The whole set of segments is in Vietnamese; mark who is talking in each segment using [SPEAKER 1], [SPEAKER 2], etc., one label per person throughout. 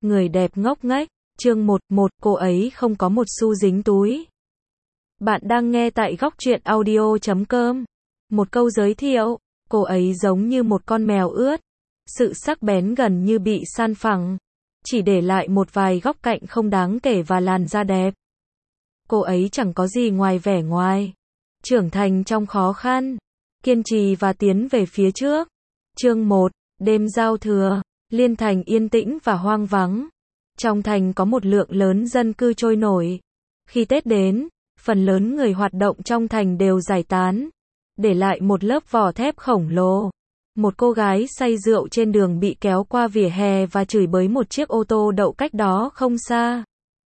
[SPEAKER 1] Người đẹp ngốc nghếch. Chương 11, cô ấy không có một xu dính túi. Bạn đang nghe tại Góc Truyện Audio.com. Một câu giới thiệu, cô ấy giống như một con mèo ướt. Sự sắc bén gần như bị san phẳng, chỉ để lại một vài góc cạnh không đáng kể và làn da đẹp. Cô ấy chẳng có gì ngoài vẻ ngoài. Trưởng thành trong khó khăn, kiên trì và tiến về phía trước. Chương 1, đêm giao thừa, Liên Thành yên tĩnh và hoang vắng. Trong thành có một lượng lớn dân cư trôi nổi. Khi Tết đến, phần lớn người hoạt động trong thành đều giải tán, để lại một lớp vỏ thép khổng lồ. Một cô gái say rượu trên đường bị kéo qua vỉa hè và chửi bới một chiếc ô tô đậu cách đó không xa.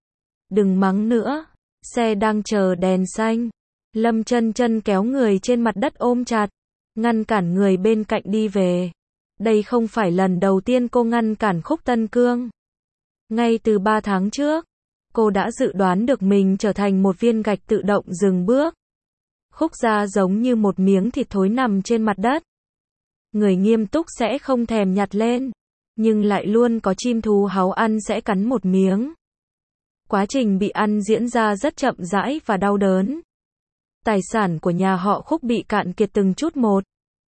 [SPEAKER 1] Đừng mắng nữa, xe đang chờ đèn xanh. Lâm Chân Chân kéo người trên mặt đất ôm chặt, ngăn cản người bên cạnh đi về. Đây không phải lần đầu tiên cô ngăn cản Khúc Tân Cương. Ngay từ 3 tháng trước, cô đã dự đoán được mình trở thành một viên gạch tự động dừng bước. Khúc Gia giống như một miếng thịt thối nằm trên mặt đất. Người nghiêm túc sẽ không thèm nhặt lên, nhưng lại luôn có chim thú háu ăn sẽ cắn một miếng. Quá trình bị ăn diễn ra rất chậm rãi và đau đớn. Tài sản của nhà họ Khúc bị cạn kiệt từng chút một.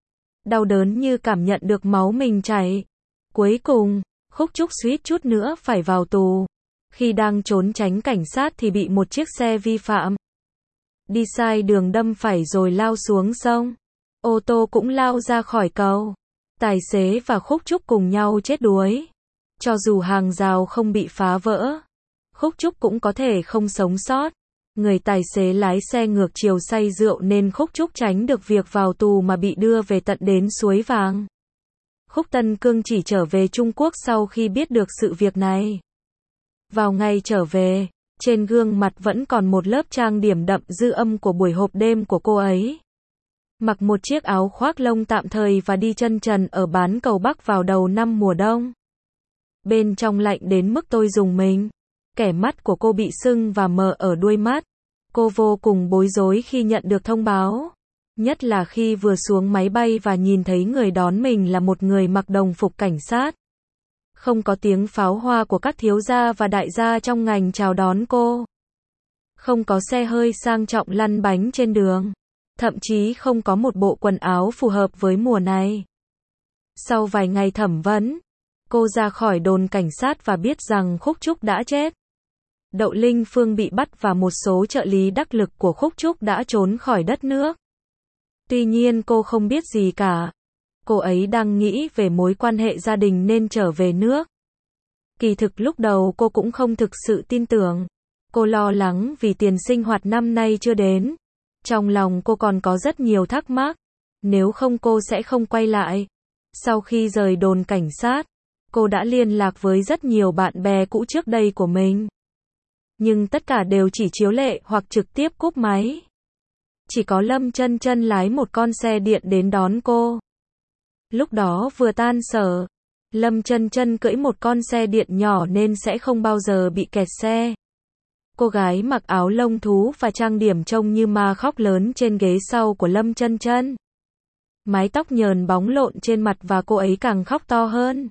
[SPEAKER 1] Đau đớn như cảm nhận được máu mình chảy. Cuối cùng, Khúc Trúc suýt chút nữa phải vào tù. Khi đang trốn tránh cảnh sát thì bị một chiếc xe vi phạm đi sai đường đâm phải rồi lao xuống sông. Ô tô cũng lao ra khỏi cầu. Tài xế và Khúc Trúc cùng nhau chết đuối. Cho dù hàng rào không bị phá vỡ, Khúc Trúc cũng có thể không sống sót. Người tài xế lái xe ngược chiều say rượu nên Khúc Trúc tránh được việc vào tù mà bị đưa về tận đến Suối Vàng. Khúc Tân Cương chỉ trở về Trung Quốc sau khi biết được sự việc này. Vào ngày trở về, trên gương mặt vẫn còn một lớp trang điểm đậm dư âm của buổi hộp đêm của cô ấy. Mặc một chiếc áo khoác lông tạm thời và đi chân trần ở bán cầu Bắc vào đầu năm mùa đông. Bên trong lạnh đến mức tôi rùng mình. Kẻ mắt của cô bị sưng và mờ ở đuôi mắt. Cô vô cùng bối rối khi nhận được thông báo. Nhất là khi vừa xuống máy bay và nhìn thấy người đón mình là một người mặc đồng phục cảnh sát. Không có tiếng pháo hoa của các thiếu gia và đại gia trong ngành chào đón cô. Không có xe hơi sang trọng lăn bánh trên đường. Thậm chí không có một bộ quần áo phù hợp với mùa này. Sau vài ngày thẩm vấn, cô ra khỏi đồn cảnh sát và biết rằng Khúc Trúc đã chết. Đậu Linh Phương bị bắt và một số trợ lý đắc lực của Khúc Trúc đã trốn khỏi đất nước. Tuy nhiên cô không biết gì cả. Cô ấy đang nghĩ về mối quan hệ gia đình nên trở về nước. Kỳ thực lúc đầu cô cũng không thực sự tin tưởng. Cô lo lắng vì tiền sinh hoạt năm nay chưa đến. Trong lòng cô còn có rất nhiều thắc mắc. Nếu không cô sẽ không quay lại. Sau khi rời đồn cảnh sát, cô đã liên lạc với rất nhiều bạn bè cũ trước đây của mình. Nhưng tất cả đều chỉ chiếu lệ hoặc trực tiếp cúp máy. Chỉ có Lâm Chân Chân lái một con xe điện đến đón cô. Lúc đó vừa tan sở, Lâm Chân Chân cưỡi một con xe điện nhỏ nên sẽ không bao giờ bị kẹt xe. Cô gái mặc áo lông thú và trang điểm trông như ma khóc lớn trên ghế sau của Lâm Chân Chân. Mái tóc nhờn bóng lộn trên mặt và cô ấy càng khóc to hơn.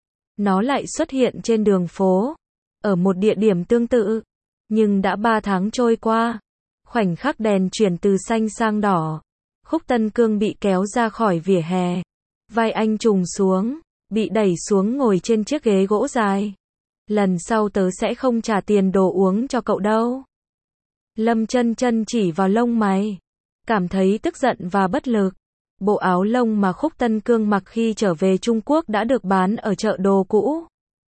[SPEAKER 1] Nó lại xuất hiện trên đường phố, ở một địa điểm tương tự. Nhưng đã 3 tháng trôi qua, khoảnh khắc đèn chuyển từ xanh sang đỏ. Khúc Tân Cương bị kéo ra khỏi vỉa hè. Vai anh trùng xuống, bị đẩy xuống ngồi trên chiếc ghế gỗ dài. Lần sau tớ sẽ không trả tiền đồ uống cho cậu đâu. Lâm Chân Chân chỉ vào lông mày, cảm thấy tức giận và bất lực. Bộ áo lông mà Khúc Tân Cương mặc khi trở về Trung Quốc đã được bán ở chợ đồ cũ.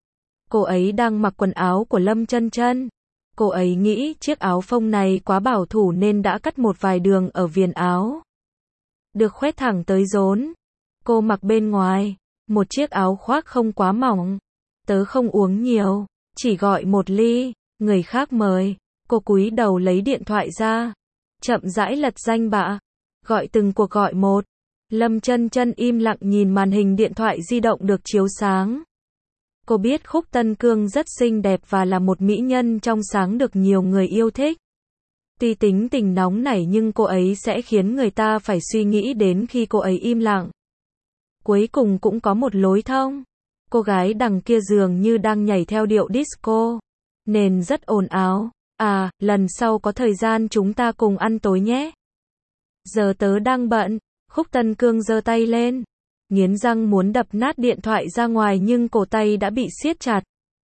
[SPEAKER 1] Cô ấy đang mặc quần áo của Lâm Chân Chân. Cô ấy nghĩ chiếc áo phông này quá bảo thủ nên đã cắt một vài đường ở viền áo. Được khoét thẳng tới rốn. Cô mặc bên ngoài, một chiếc áo khoác không quá mỏng. Tớ không uống nhiều, chỉ gọi một ly, người khác mời. Cô cúi đầu lấy điện thoại ra, chậm rãi lật danh bạ, gọi từng cuộc gọi một. Lâm Chân Chân im lặng nhìn màn hình điện thoại di động được chiếu sáng. Cô biết Khúc Tân Cương rất xinh đẹp và là một mỹ nhân trong sáng được nhiều người yêu thích. Tuy tính tình nóng nảy nhưng cô ấy sẽ khiến người ta phải suy nghĩ đến khi cô ấy im lặng. Cuối cùng cũng có một lối thông. Cô gái đằng kia dường như đang nhảy theo điệu disco, nên rất ồn ào. À, lần sau có thời gian chúng ta cùng ăn tối nhé. Giờ tớ đang bận. Khúc Tân Cương giơ tay lên, nghiến răng muốn đập nát điện thoại ra ngoài nhưng cổ tay đã bị siết chặt.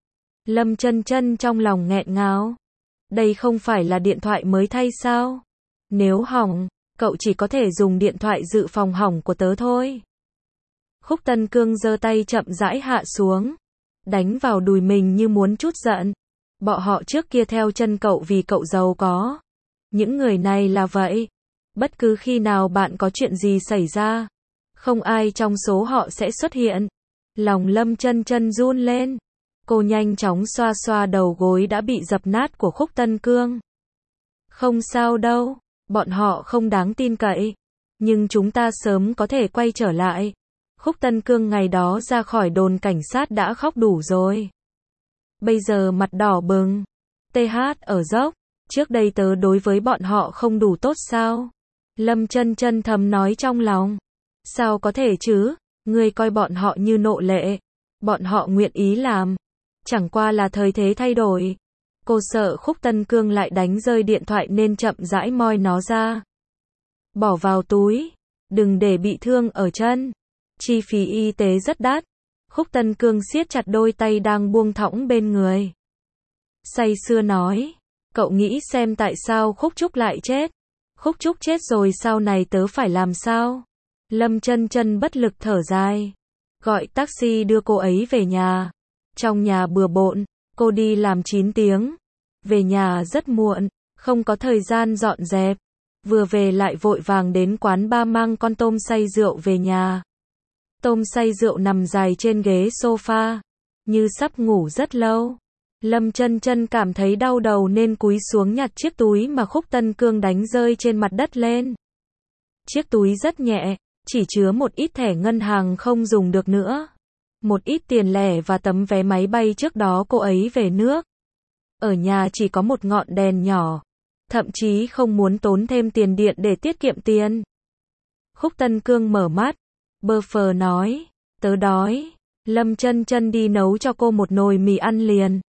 [SPEAKER 1] Lâm Chân Chân trong lòng nghẹn ngào. Đây không phải là điện thoại mới thay sao? Nếu hỏng, cậu chỉ có thể dùng điện thoại dự phòng hỏng của tớ thôi. Khúc Tân Cương giơ tay chậm rãi hạ xuống, đánh vào đùi mình như muốn trút giận. Bọn họ trước kia theo chân cậu vì cậu giàu có. Những người này là vậy. Bất cứ khi nào bạn có chuyện gì xảy ra, không ai trong số họ sẽ xuất hiện. Lòng Lâm Chân Chân run lên. Cô nhanh chóng xoa xoa đầu gối đã bị dập nát của Khúc Tân Cương. Không sao đâu, bọn họ không đáng tin cậy. Nhưng chúng ta sớm có thể quay trở lại. Khúc Tân Cương ngày đó ra khỏi đồn cảnh sát đã khóc đủ rồi. Bây giờ mặt đỏ bừng. TH ở dốc. Trước đây tớ đối với bọn họ không đủ tốt sao? Lâm Chân Chân thầm nói trong lòng. Sao có thể chứ? Ngươi coi bọn họ như nô lệ. Bọn họ nguyện ý làm. Chẳng qua là thời thế thay đổi. Cô sợ Khúc Tân Cương lại đánh rơi điện thoại nên chậm rãi moi nó ra. Bỏ vào túi. Đừng để bị thương ở chân. Chi phí y tế rất đắt. Khúc Tân Cương siết chặt đôi tay đang buông thõng bên người. Say sưa nói. Cậu nghĩ xem tại sao Khúc Trúc lại chết. Khúc Trúc chết rồi sau này tớ phải làm sao? Lâm Chân Chân bất lực thở dài. Gọi taxi đưa cô ấy về nhà. Trong nhà bừa bộn, cô đi làm 9 tiếng. Về nhà rất muộn, không có thời gian dọn dẹp. Vừa về lại vội vàng đến quán ba mang con tôm xay rượu về nhà. Tôm xay rượu nằm dài trên ghế sofa, như sắp ngủ rất lâu. Lâm Chân Chân cảm thấy đau đầu nên cúi xuống nhặt chiếc túi mà Khúc Tân Cương đánh rơi trên mặt đất lên. Chiếc túi rất nhẹ, chỉ chứa một ít thẻ ngân hàng không dùng được nữa. Một ít tiền lẻ và tấm vé máy bay trước đó cô ấy về nước. Ở nhà chỉ có một ngọn đèn nhỏ. Thậm chí không muốn tốn thêm tiền điện để tiết kiệm tiền. Khúc Tân Cương mở mắt. Bơ phờ nói. Tớ đói. Lâm Chân Chân đi nấu cho cô một nồi mì ăn liền.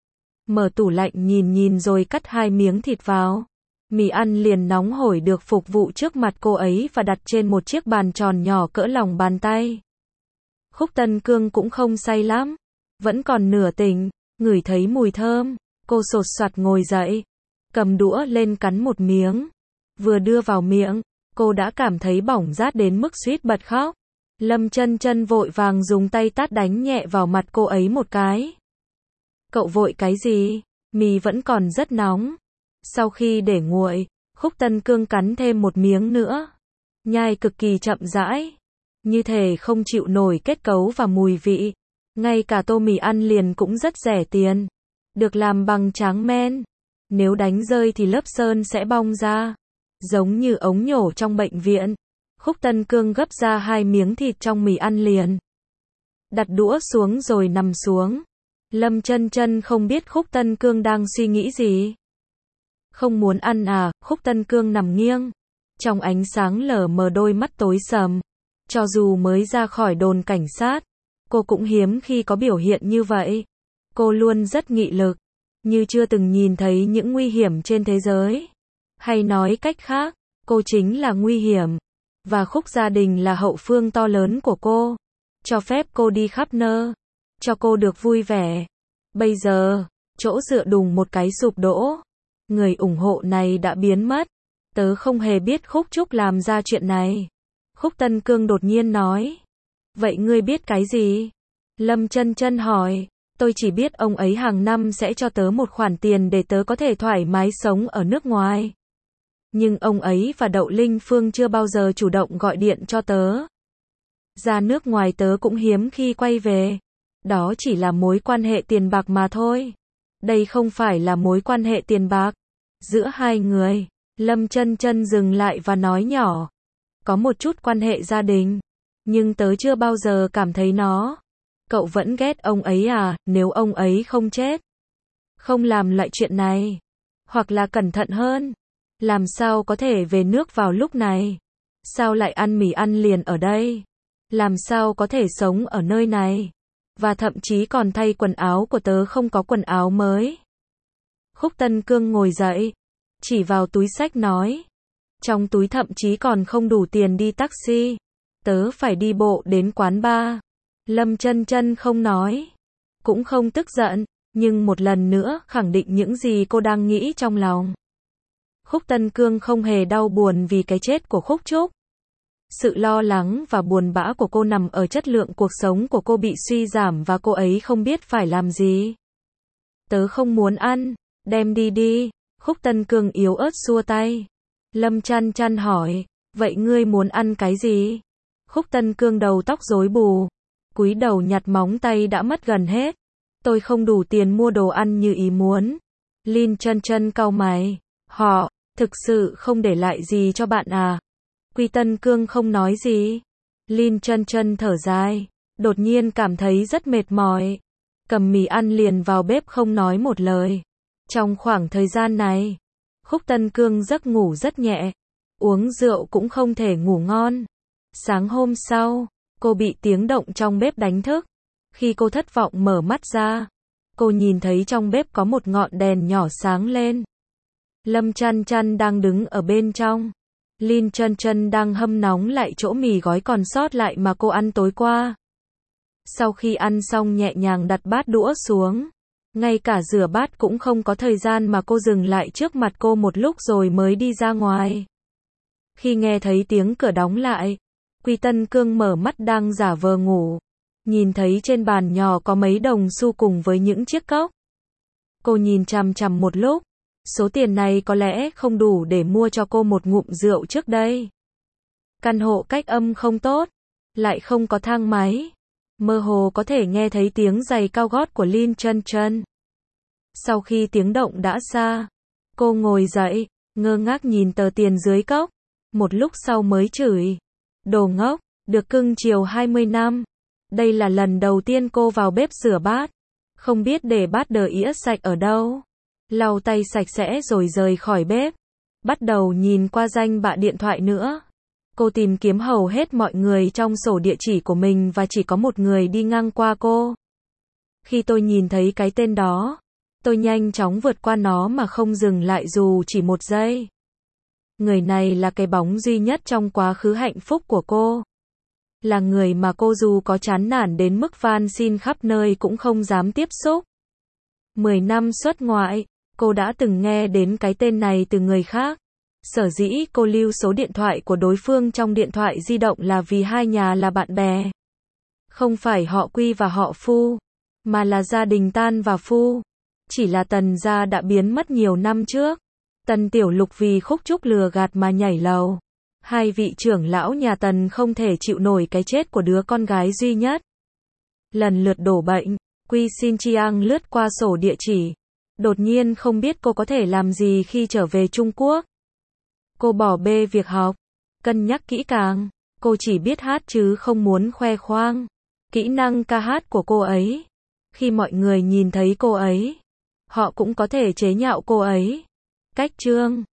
[SPEAKER 1] Mở tủ lạnh nhìn rồi cắt 2 miếng thịt vào. Mì ăn liền nóng hổi được phục vụ trước mặt cô ấy và đặt trên một chiếc bàn tròn nhỏ cỡ lòng bàn tay. Khúc Tân Cương cũng không say lắm. Vẫn còn nửa tỉnh, ngửi thấy mùi thơm. Cô sột soạt ngồi dậy. Cầm đũa lên cắn một miếng. Vừa đưa vào miệng, cô đã cảm thấy bỏng rát đến mức suýt bật khóc. Lâm Chân Chân vội vàng dùng tay tát đánh nhẹ vào mặt cô ấy một cái. Cậu vội cái gì? Mì vẫn còn rất nóng. Sau khi để nguội, Khúc Tân Cương cắn thêm một miếng nữa. Nhai cực kỳ chậm rãi. Như thể không chịu nổi kết cấu và mùi vị. Ngay cả tô mì ăn liền cũng rất rẻ tiền. Được làm bằng tráng men. Nếu đánh rơi thì lớp sơn sẽ bong ra. Giống như ống nhổ trong bệnh viện. Khúc Tân Cương gấp ra 2 miếng thịt trong mì ăn liền. Đặt đũa xuống rồi nằm xuống. Lâm Chân Chân không biết Khúc Tân Cương đang suy nghĩ gì. Không muốn ăn à? Khúc Tân Cương nằm nghiêng. Trong ánh sáng lờ mờ đôi mắt tối sầm. Cho dù mới ra khỏi đồn cảnh sát, cô cũng hiếm khi có biểu hiện như vậy. Cô luôn rất nghị lực, như chưa từng nhìn thấy những nguy hiểm trên thế giới. Hay nói cách khác, cô chính là nguy hiểm. Và Khúc gia đình là hậu phương to lớn của cô. Cho phép cô đi khắp nơi. Cho cô được vui vẻ. Bây giờ, chỗ dựa đùng một cái sụp đổ. Người ủng hộ này đã biến mất. Tớ không hề biết Khúc Trúc làm ra chuyện này. Khúc Tân Cương đột nhiên nói. Vậy ngươi biết cái gì? Lâm Chân Chân hỏi. Tôi chỉ biết ông ấy hàng năm sẽ cho tớ một khoản tiền để tớ có thể thoải mái sống ở nước ngoài. Nhưng ông ấy và Đậu Linh Phương chưa bao giờ chủ động gọi điện cho tớ. Ra nước ngoài tớ cũng hiếm khi quay về. Đó chỉ là mối quan hệ tiền bạc mà thôi. Đây không phải là mối quan hệ tiền bạc. Giữa hai người, Lâm Chân Chân dừng lại và nói nhỏ. Có một chút quan hệ gia đình. Nhưng tớ chưa bao giờ cảm thấy nó. Cậu vẫn ghét ông ấy à? Nếu ông ấy không chết, không làm loại chuyện này, hoặc là cẩn thận hơn, làm sao có thể về nước vào lúc này? Sao lại ăn mì ăn liền ở đây? Làm sao có thể sống ở nơi này? và thậm chí còn thay quần áo của tớ không có quần áo mới. Khúc Tân Cương ngồi dậy, chỉ vào túi xách nói. Trong túi thậm chí còn không đủ tiền đi taxi. Tớ phải đi bộ đến quán bar. Lâm Chân Chân không nói, cũng không tức giận, nhưng một lần nữa khẳng định những gì cô đang nghĩ trong lòng. Khúc Tân Cương không hề đau buồn vì cái chết của Khúc Trúc. Sự lo lắng và buồn bã của cô nằm ở chất lượng cuộc sống của cô bị suy giảm và cô ấy không biết phải làm gì. Tớ không muốn ăn, đem đi đi. Khúc Tân Cương yếu ớt xua tay. Lâm Chân Chân hỏi, vậy ngươi muốn ăn cái gì? Khúc Tân Cương đầu tóc rối bù, cúi đầu nhặt móng tay đã mất gần hết. Tôi không đủ tiền mua đồ ăn như ý muốn. Lin Chân Chân cau mày, họ thực sự không để lại gì cho bạn à? Quy Tân Cương không nói gì. Lin Chân Chân thở dài, đột nhiên cảm thấy rất mệt mỏi. Cầm mì ăn liền vào bếp không nói một lời. Trong khoảng thời gian này, Khúc Tân Cương giấc ngủ rất nhẹ, uống rượu cũng không thể ngủ ngon. Sáng hôm sau, cô bị tiếng động trong bếp đánh thức. Khi cô thất vọng mở mắt ra, cô nhìn thấy trong bếp có một ngọn đèn nhỏ sáng lên. Lâm Chân Chân đang đứng ở bên trong. Lin Chân Chân đang hâm nóng lại chỗ mì gói còn sót lại mà cô ăn tối qua. Sau khi ăn xong nhẹ nhàng đặt bát đũa xuống. Ngay cả rửa bát cũng không có thời gian mà cô dừng lại trước mặt cô một lúc rồi mới đi ra ngoài. Khi nghe thấy tiếng cửa đóng lại, Quy Tân Cương mở mắt đang giả vờ ngủ. Nhìn thấy trên bàn nhỏ có mấy đồng xu cùng với những chiếc cốc. Cô nhìn chằm chằm một lúc. Số tiền này có lẽ không đủ để mua cho cô một ngụm rượu trước đây. Căn hộ cách âm không tốt, lại không có thang máy. Mơ hồ có thể nghe thấy tiếng giày cao gót của Lin Chân Chân. Sau khi tiếng động đã xa, cô ngồi dậy, ngơ ngác nhìn tờ tiền dưới cốc. Một lúc sau mới chửi. Đồ ngốc, được cưng chiều 20 năm. Đây là lần đầu tiên cô vào bếp rửa bát. Không biết để bát đờ ĩa sạch ở đâu. Lau tay sạch sẽ rồi rời khỏi bếp. Bắt đầu nhìn qua danh bạ điện thoại nữa. Cô tìm kiếm hầu hết mọi người trong sổ địa chỉ của mình và chỉ có một người đi ngang qua cô. Khi tôi nhìn thấy cái tên đó, tôi nhanh chóng vượt qua nó mà không dừng lại dù chỉ một giây. Người này là cái bóng duy nhất trong quá khứ hạnh phúc của cô. Là người mà cô dù có chán nản đến mức van xin khắp nơi cũng không dám tiếp xúc. 10 năm xuất ngoại, cô đã từng nghe đến cái tên này từ người khác. Sở dĩ cô lưu số điện thoại của đối phương trong điện thoại di động là vì hai nhà là bạn bè. Không phải họ Quy và họ Phu, mà là gia đình Tan và Phu. Chỉ là Tần gia đã biến mất nhiều năm trước. Tần Tiểu Lục vì Khúc Trúc lừa gạt mà nhảy lầu. Hai vị trưởng lão nhà Tần không thể chịu nổi cái chết của đứa con gái duy nhất. Lần lượt đổ bệnh, Quy Xin Chiang lướt qua sổ địa chỉ. Đột nhiên không biết cô có thể làm gì khi trở về Trung Quốc. Cô bỏ bê việc học, cân nhắc kỹ càng. Cô chỉ biết hát chứ không muốn khoe khoang kỹ năng ca hát của cô ấy. Khi mọi người nhìn thấy cô ấy, họ cũng có thể chế nhạo cô ấy. Cách chương